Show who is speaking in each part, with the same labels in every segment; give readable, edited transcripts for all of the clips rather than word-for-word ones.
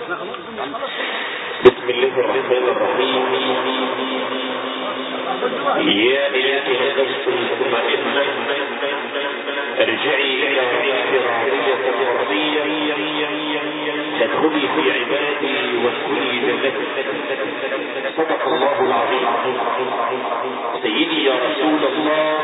Speaker 1: بسم الله الرحمن الرحيم. يا أيتها النفس المطمئنة ارجعي إلى ربك راضية مرضية فادخلي في عبادي وادخلي جنتي. صدق الله العظيم. سيدي يا رسول الله،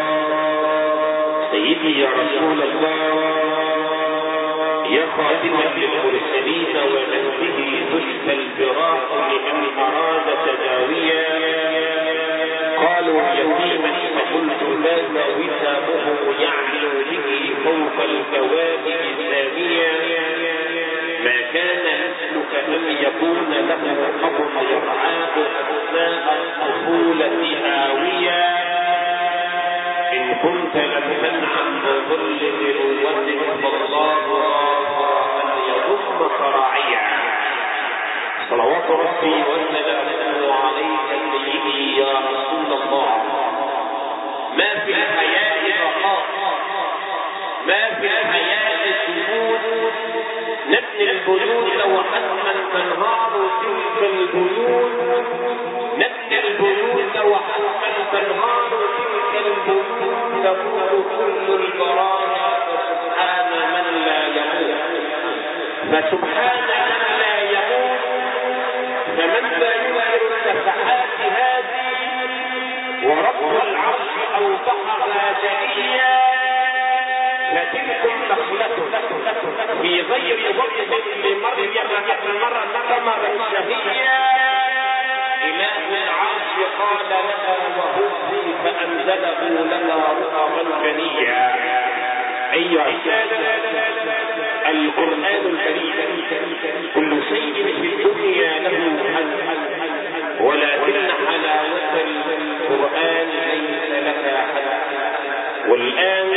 Speaker 1: سيدي يا رسول الله، يا خاتم المرسلين ونفسه تشفى الفراق لمن أراد تداويا. قالوا يتيما فقلت ماذا وسامه يعلو به فوق الكواكب ساميا. ما كان مثلك أن يكون له أب يرعاه أثناء الطفولة آويا. إن كنت لم تنعم بظل بنوتك فالله أن يضمك راعيا. صلوات ربي وسلامه عليك سيدي يا رسول الله. ما في الحياة بقاء، ما في الحياة سكون. نبني البيوت وحتما تنهار تلك البيوت. نبني البيوت وحتما تنهار تلك البيوت. تموت كل البرايا فسبحان من لا يموت. فسبحان من لا يموت. فمن لا ينكر النفحات هذه ورب العرش أوضحها جليا. فتلكم نخلة في غير وقت لمريم قمرا شهيا. إله العرش قال لها وهزي فأنزله لها رطبا جنيا. أيها السادة، القرآن الكريم كل شيء في الدنيا له حل، ولكن حلاوة القرآن ليس لها حل. والآن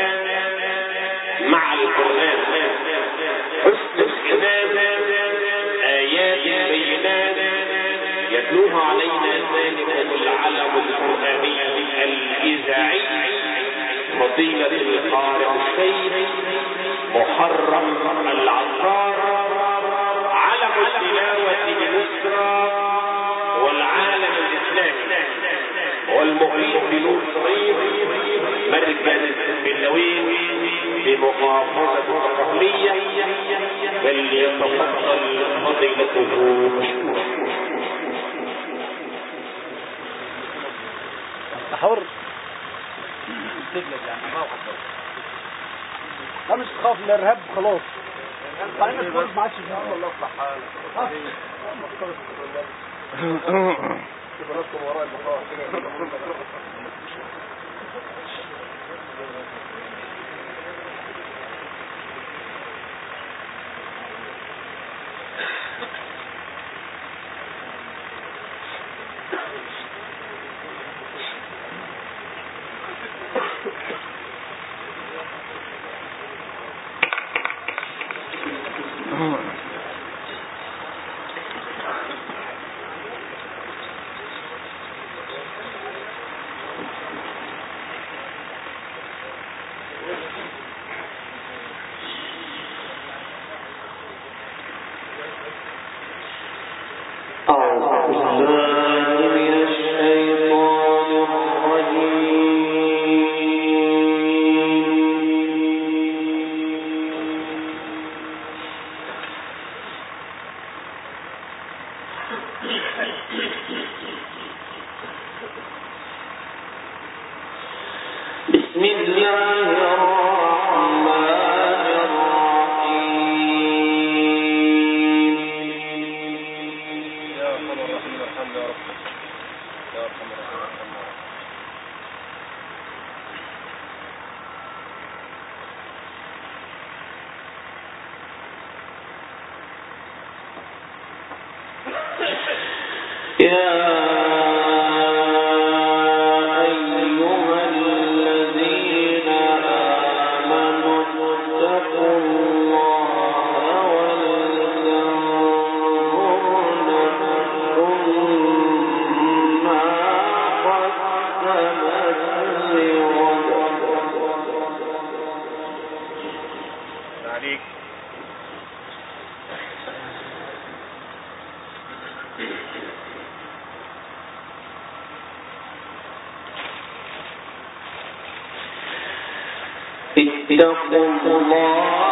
Speaker 1: مع القرآن حسن الحمام آيات بينات يتلوها علينا ذلك العلم القرآني الإذاعي فضيلة القارئ الشيخ محرم العطار، علم التلاوة بمصر والعالم الإسلامي، والمقيم بنور صغير مركز بالنوين بمحافظة الدقهلية. فليتفضل فضيلته مشكورا.
Speaker 2: حر لا مش تخاف من الارهاب خلاص. خلينا نقول ما عادش الله يصلح حالك. كبرتكم وراء البقاء.
Speaker 1: اتقوا الله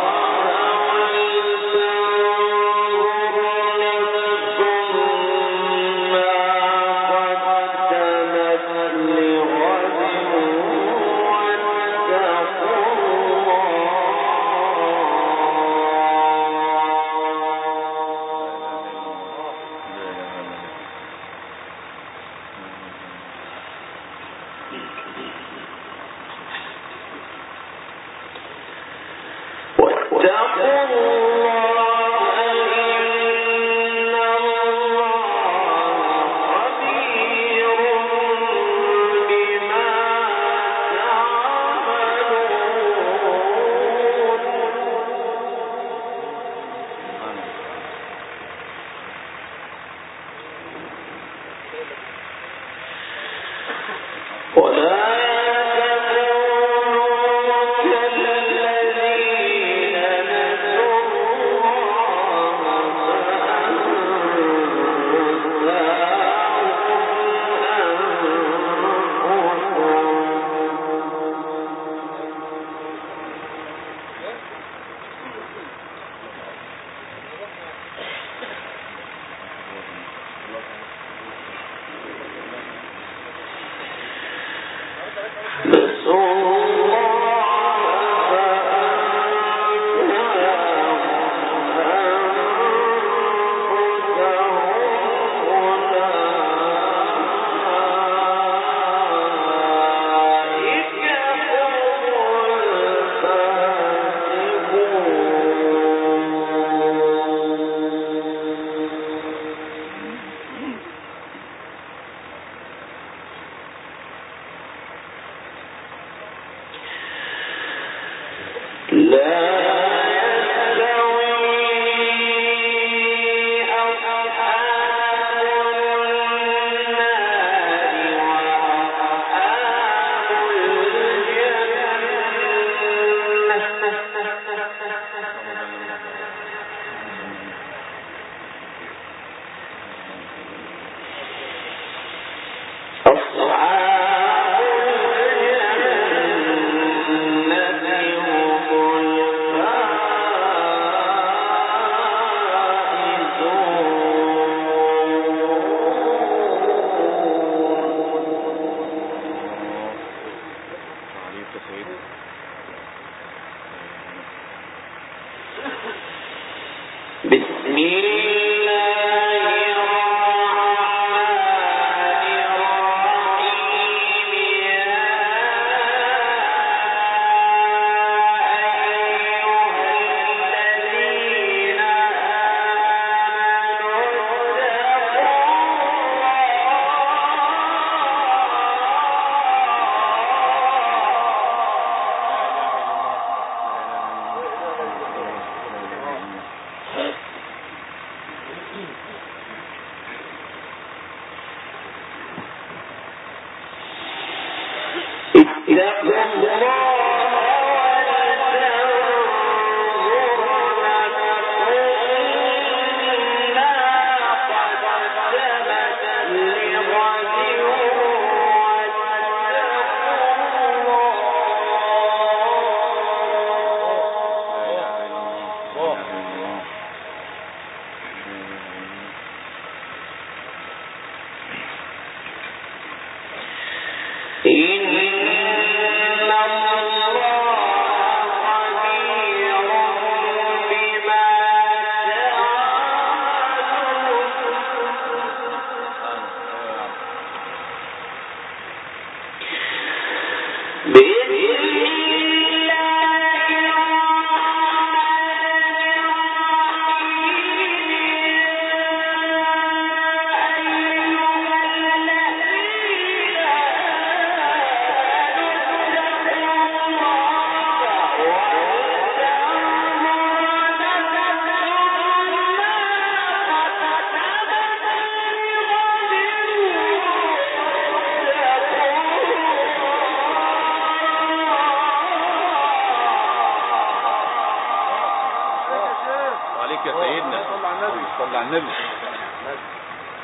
Speaker 3: عليك يا سيدنا. صلى على النبي.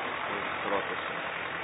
Speaker 3: الصلاة والسلام.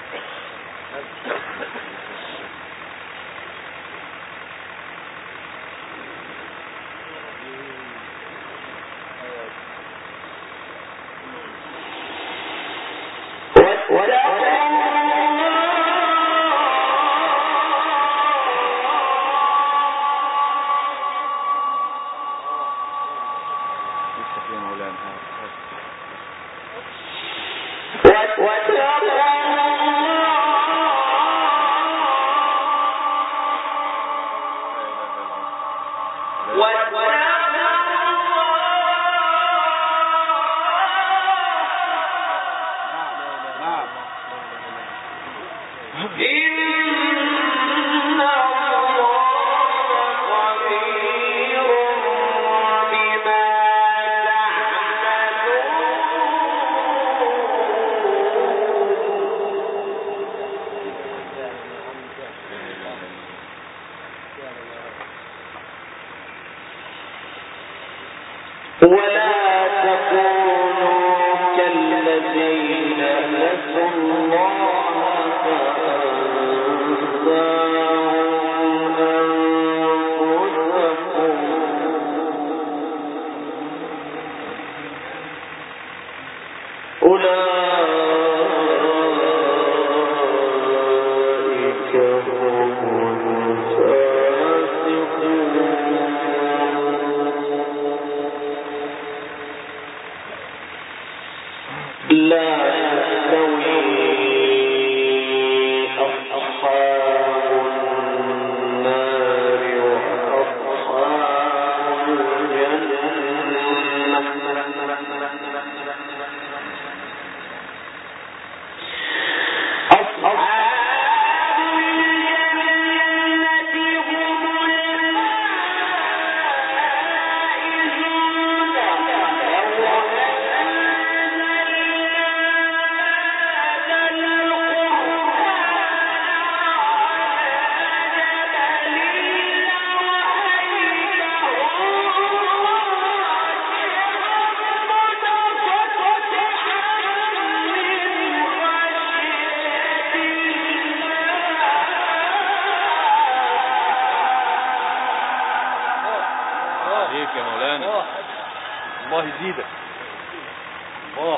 Speaker 3: الله يزيدك. الله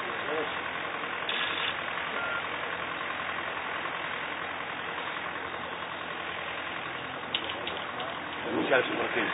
Speaker 3: مش عارف مرتين.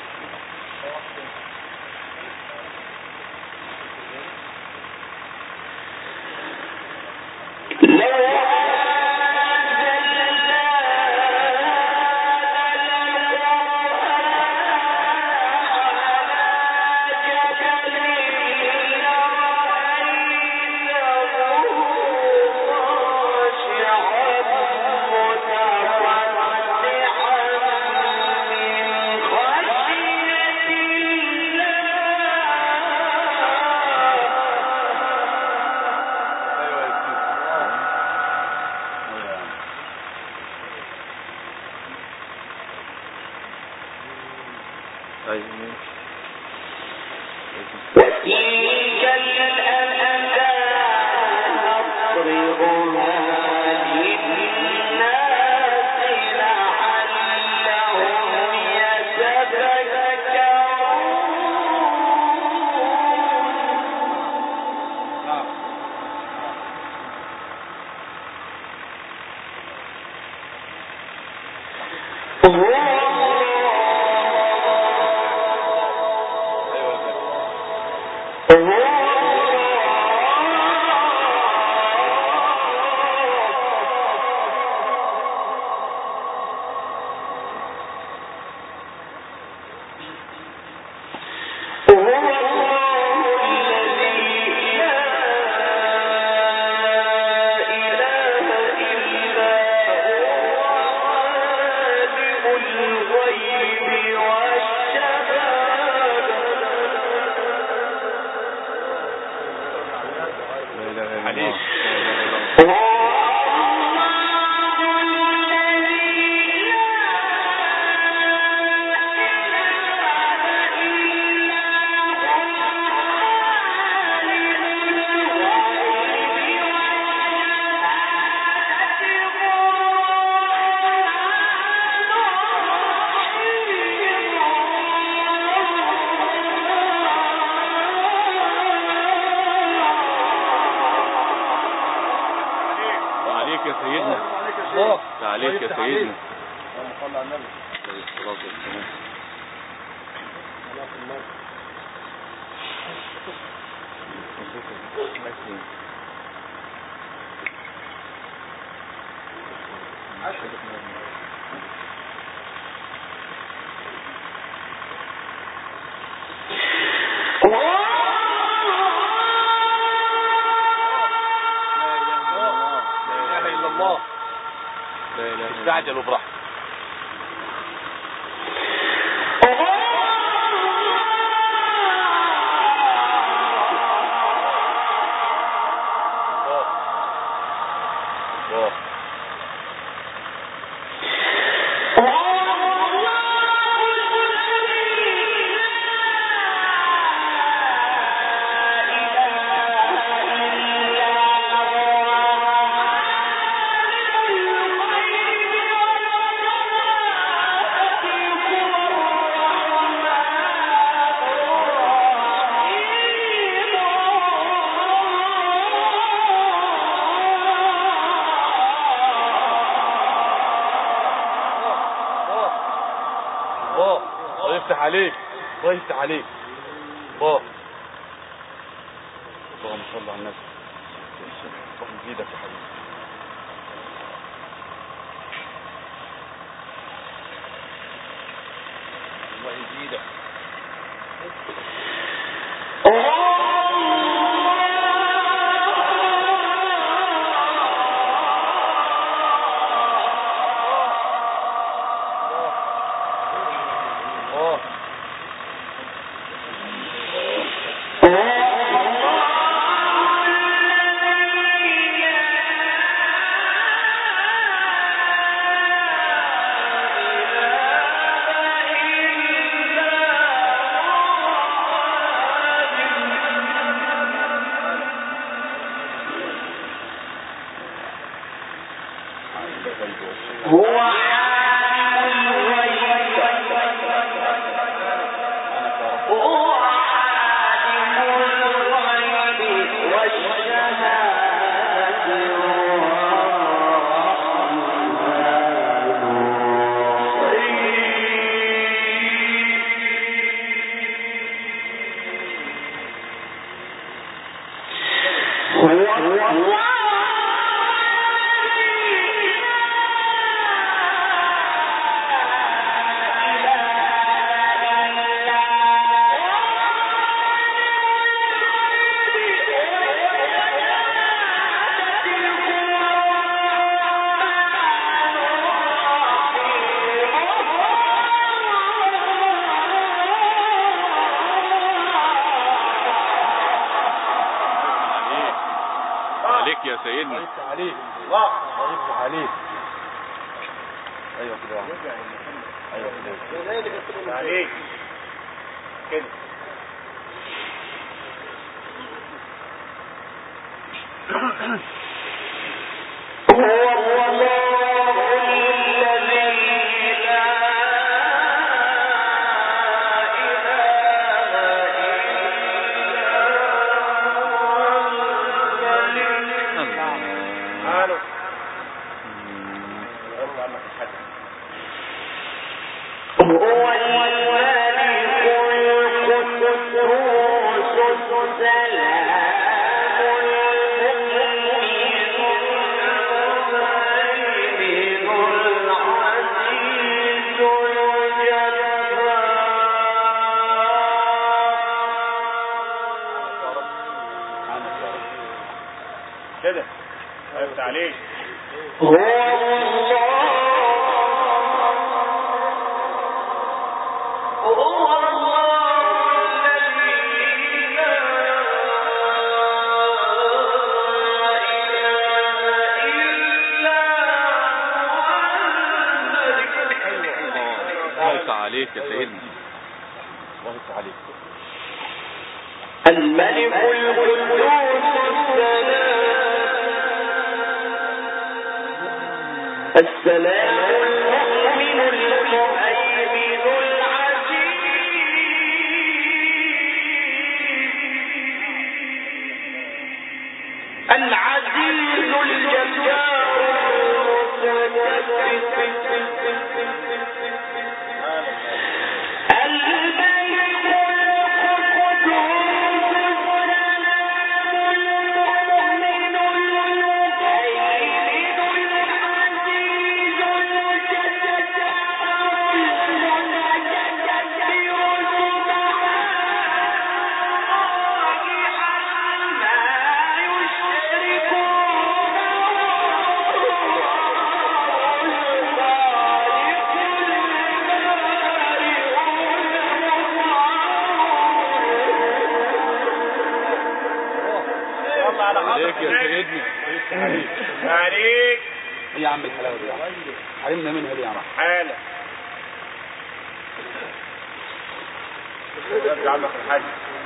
Speaker 3: عليك يا سيدنا.
Speaker 2: اللهم صل على النبي.
Speaker 3: عليه الصلاة والسلام. استعجلوا براحتك. الله يفتح عليك، الله يفتح عليك. الله اللهم صل على النبي. الله يزيدك يا حبيبي. الله يزيدك. عليك يا سيدنا.
Speaker 2: الله يفتح عليك. الله يفتح عليك. ايوه كده. ايوه كده. عليك كده. كده ايوه تعليق. هو
Speaker 3: عليك يا سيدنا.
Speaker 2: الله يفتح عليك.
Speaker 1: الملك القدوس السلام المؤمن المهيمن العزيز الجبار المتكبر
Speaker 2: عليك يا سيدنا
Speaker 3: عليك
Speaker 2: ايه يا عم الحلاوه دي حرمنا منها ليه يا عم
Speaker 3: حالة يرجع عمك الحاج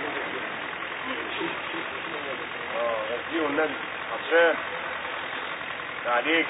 Speaker 3: غزيه والنبي عطشان عليك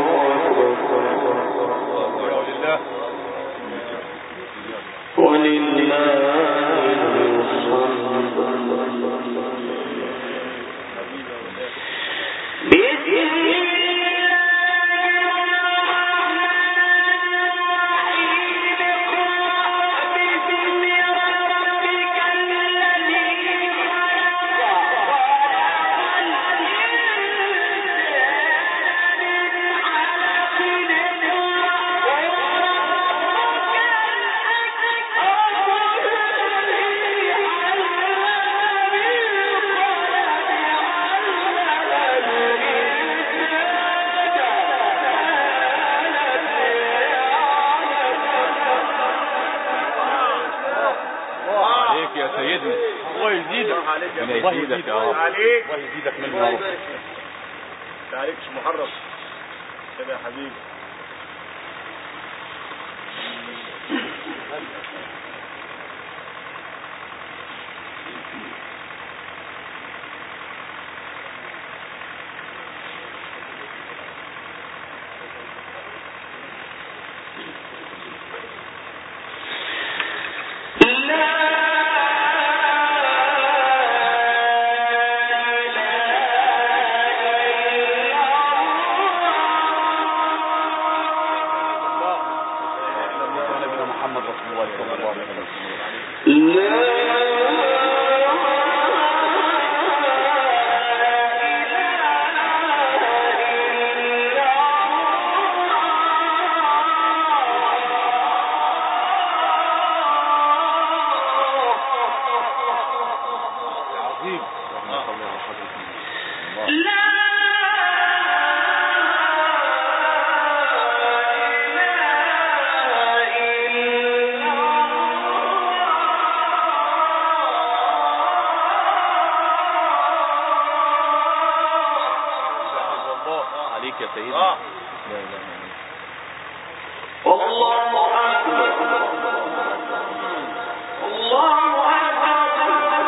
Speaker 1: ولله
Speaker 3: عليك يا
Speaker 2: الله يزيدك يا رب.
Speaker 3: عليك.
Speaker 2: الله يزيدك منه يا رب.
Speaker 3: انت عليكش محرم كده يا حبيبي.
Speaker 2: محمد رسول الله صلى الله عليه وسلم. يا سيدي. لا اله الا الله. الله اكبر. الله اكبر.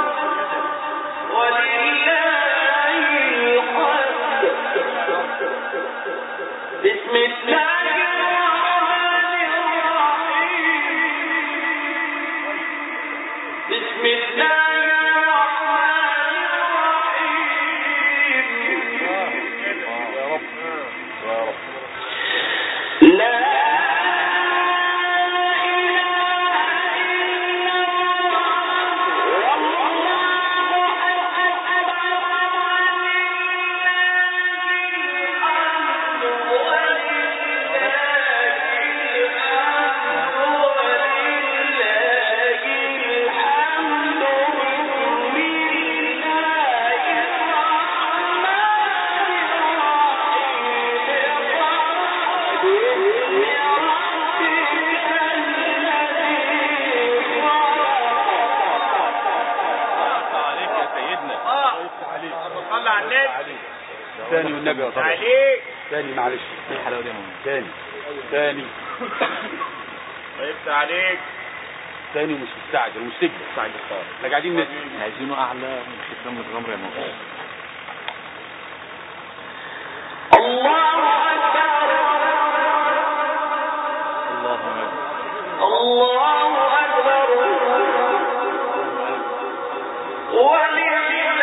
Speaker 2: ولله الحمد. بسم الله الرحمن الرحيم. بسم الله الرحمن الرحيم. يا رب يا رب. لا ثاني والنبي يا طبعا عليك ثاني معلش ايه الحلاوه دي يا ماما ثاني
Speaker 3: طيبت عليك
Speaker 2: ثاني ومش مستعجل ومش تجري مستعجل خالص احنا قاعدين نسمع
Speaker 4: عايزينه اعلى من ختام الغمر يا ماما
Speaker 1: الله اكبر الله اكبر ولله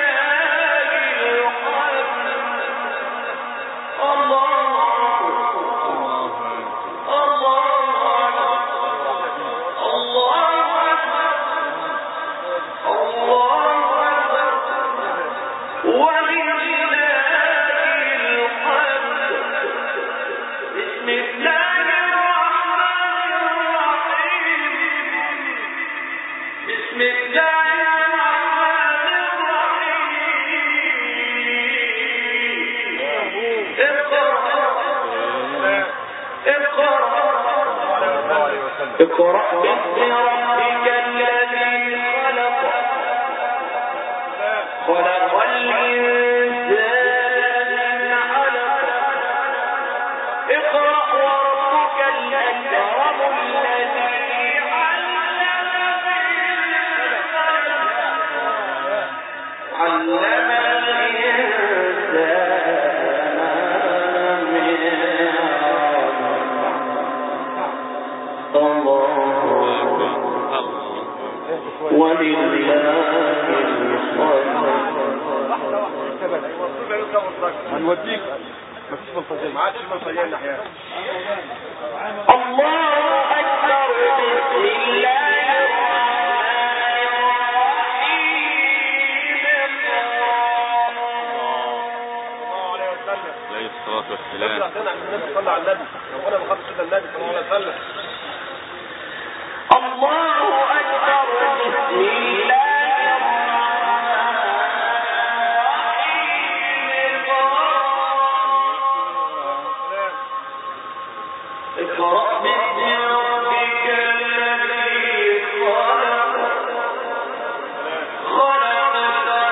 Speaker 1: اقرأ باسم ربك الذي خلق خلق الإنسان من علق اقرأ وربك الأكرم الذي علم
Speaker 2: هنوديك مفيش بلطجية
Speaker 3: ما عادش بلطجية ناحية
Speaker 1: الله أكبر بسم الله الرحمن الرحيم
Speaker 3: الله عليه وسلم
Speaker 4: عليه الصلاة والسلام
Speaker 3: صلى على النبي ربنا ما خدش النبي صلى الله عليه وسلم
Speaker 1: الله أكبر بسم الله اقرأ باسم ربك الذي خلق خلق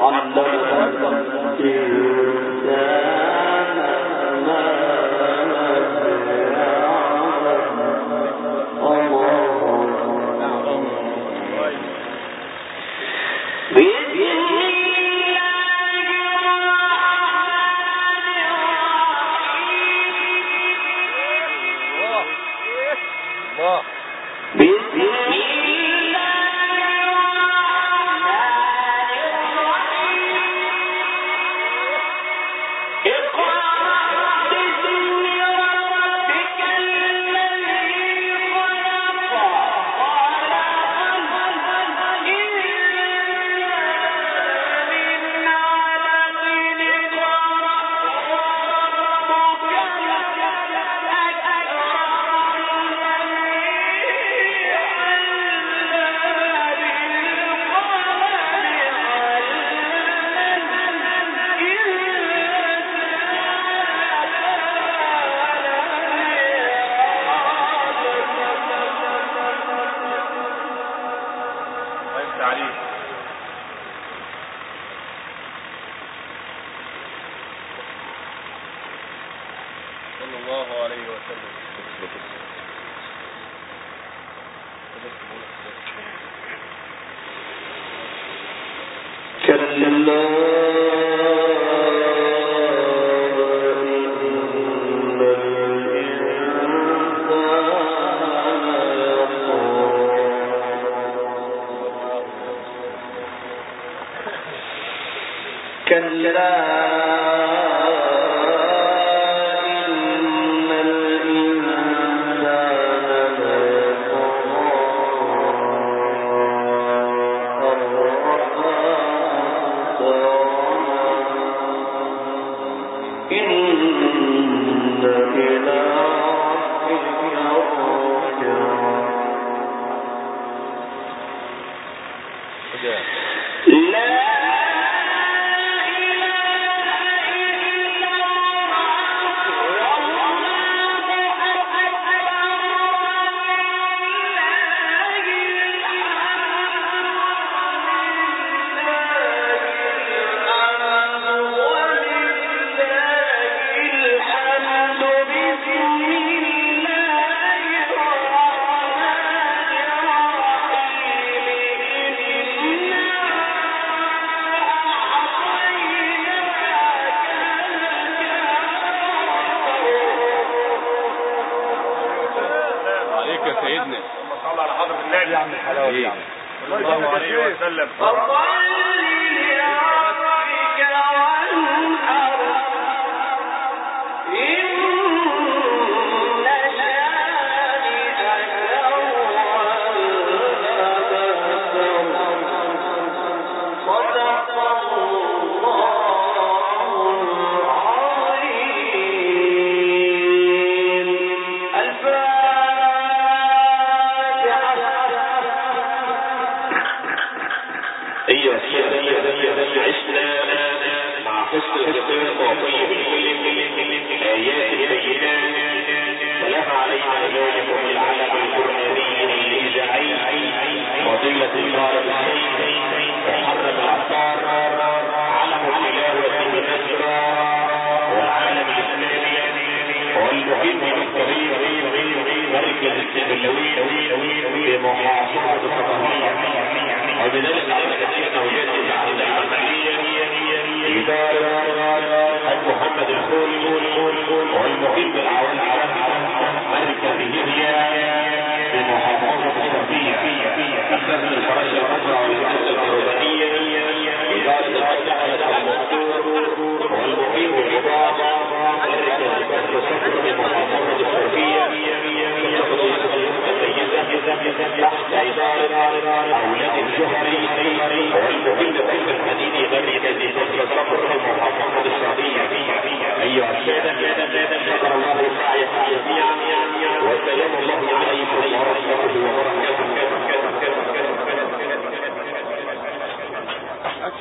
Speaker 5: وسلام الله عليكم ورحمة